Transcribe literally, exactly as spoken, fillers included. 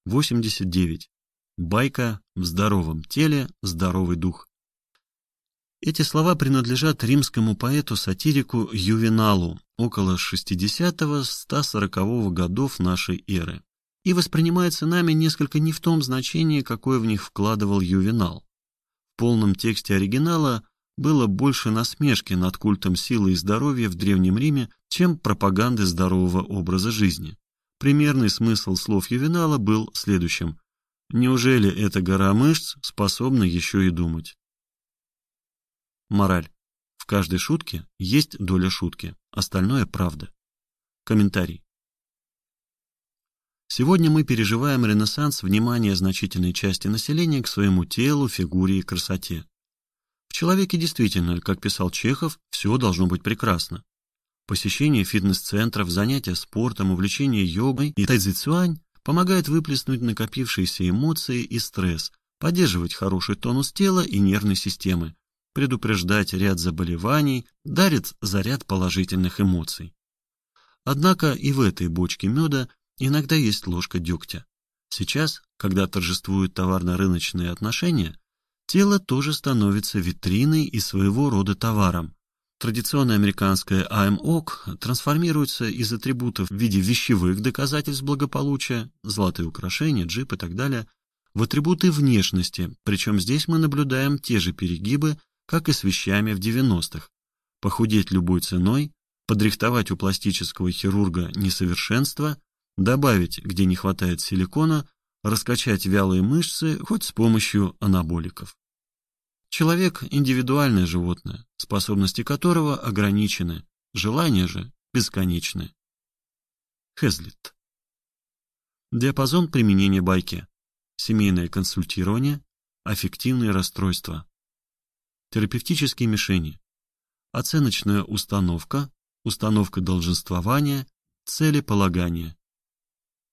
восемьдесят девять. Байка «В здоровом теле здоровый дух». Эти слова принадлежат римскому поэту-сатирику Ювеналу около шестидесятого — ста сорокового годов нашей эры и воспринимаются нами несколько не в том значении, какое в них вкладывал Ювенал. В полном тексте оригинала было больше насмешки над культом силы и здоровья в Древнем Риме, чем пропаганды здорового образа жизни. Примерный смысл слов Ювенала был следующим: «Неужели эта гора мышц способна еще и думать?» Мораль. В каждой шутке есть доля шутки, остальное – правда. Комментарий. Сегодня мы переживаем ренессанс внимания значительной части населения к своему телу, фигуре и красоте. В человеке действительно, как писал Чехов, все должно быть прекрасно. Посещение фитнес-центров, занятия спортом, увлечение йогой и тайцзи-цюань помогает выплеснуть накопившиеся эмоции и стресс, поддерживать хороший тонус тела и нервной системы, предупреждать ряд заболеваний, дарит заряд положительных эмоций. Однако и в этой бочке меда иногда есть ложка дегтя. Сейчас, когда торжествуют товарно-рыночные отношения, тело тоже становится витриной и своего рода товаром. Традиционная американская «I'm OK» трансформируется из атрибутов в виде вещевых доказательств благополучия, золотые украшения, джип и так далее, в атрибуты внешности, причем здесь мы наблюдаем те же перегибы, как и с вещами в девяностых. Похудеть любой ценой, подрихтовать у пластического хирурга несовершенство, добавить, где не хватает силикона, раскачать вялые мышцы хоть с помощью анаболиков. Человек – индивидуальное животное, способности которого ограничены, желания же бесконечны. Хезлит. Диапазон применения байки. Семейное консультирование, аффективные расстройства. Терапевтические мишени. Оценочная установка, установка долженствования, целеполагание.